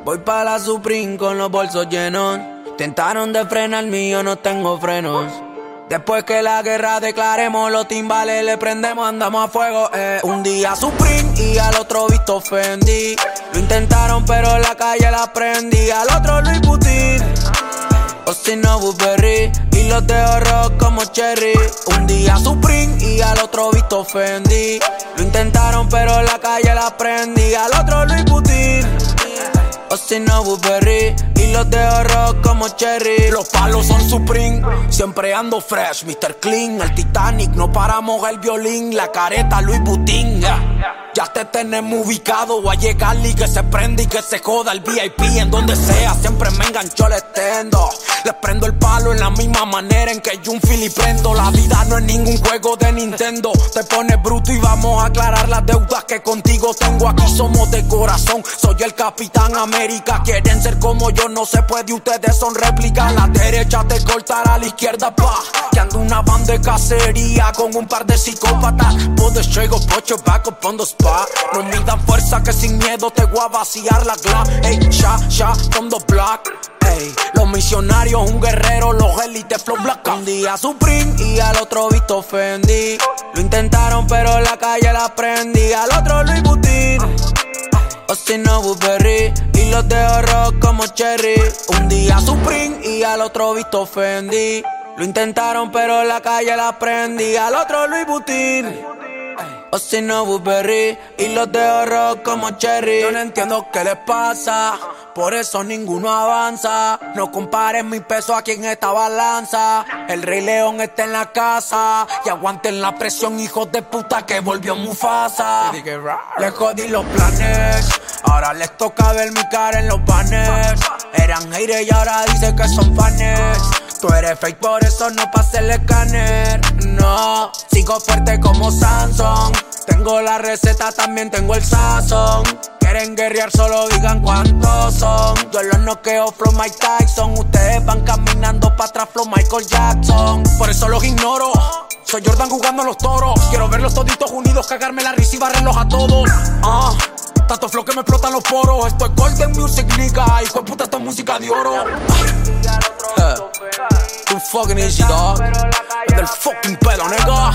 Voy pa' la Supreme con los bolsos llenos. Tentaron de frenarme, yo no tengo frenos. Después que la guerra declaremos, los timbales le prendemos, andamos a fuego. Un día Supreme y al otro visto Fendi. Lo intentaron pero en la calle la prendí. Al otro Louis Vuitton, o si no Burberry, y los dejo rojos como Cherry. Un día Supreme y al otro visto Fendi. Lo intentaron pero en la calle la prendí. Al otro Louis Vuitton, o si no Burberry, y los dejo rojos como Cherry. Los palos son Supreme, siempre ando fresh, Mr. Clean. El Titanic, no paramos el violín. La careta Louis Vuitton, ya te tenemos ubicado. Voy a llegarle y que se prenda y que se joda el VIP. En donde sea, siempre me engancho, le extendo. Les prendo el palo en la misma manera en que yo un fili prendo. La vida no es ningún juego de Nintendo. Te pones bruto y vamos a aclarar las deudas que contigo tengo. Aquí somos de corazón, soy el Capitán América. Quieren ser como yo, no se puede, ustedes son réplicas. A la derecha te cortará, a la izquierda pa. Que ando una banda de cacería con un par de psicópatas. Pull the trigger, put your back up on the spot. No midan fuerza que sin miedo te voy a vaciar la glass. Ey, shot from the block. Ey, los misionarios, un guerrero, los élites, flow black. Un día Supreme y al otro visto Fendi. Lo intentaron pero en la calle la prendí. Al otro Louis Vuitton, o si no Burberry, y los dejo rojos como Cherry. Un día Supreme y al otro visto Fendi. Lo intentaron pero en la calle la prendí. Al otro Louis Vuitton, o si no Burberry, y los dejo rojos como Cherry. Yo no entiendo qué les pasa, por eso ninguno avanza. No comparen mi peso aquí en esta balanza. El Rey León está en la casa. Y aguanten la presión, hijos de puta, que volvió Mufasa. Les jodí los planes, ahora les toca ver mi cara en los banners. Eran haters y ahora dicen que son fans. Tú eres fake, por eso no pasé el escáner. No, sigo fuerte como Samsung. Tengo la receta, también tengo el sazón. Quieren guerrear, solo digan cuántos son. Yo los noqueo, flow Mike Tyson. Ustedes van caminando para atrás, flow Michael Jackson. Por eso los ignoro, soy Jordan jugando a los toros. Quiero verlos toditos unidos, cagarme la risa y barrerlos a todos. Tanto flow que me explotan los poros. Esto es Golden Music, nigga. Hijo de puta, esto es música de oro. Too fucking easy, dog. Es del fucking pelo, nigga.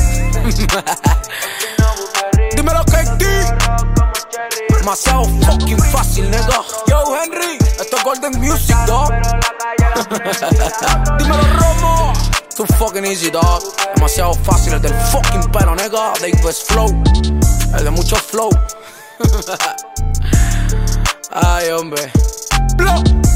Dímelo, KD. Demasiado fucking fácil, nigga. Yo, Henry, esto es Golden Music, dog. Dímelo, Romo. Too fucking easy, dog. Demasiado fácil, el del fucking pelo, nigga. Davis Flow, el de mucho flow. Ay, hombre. Blow.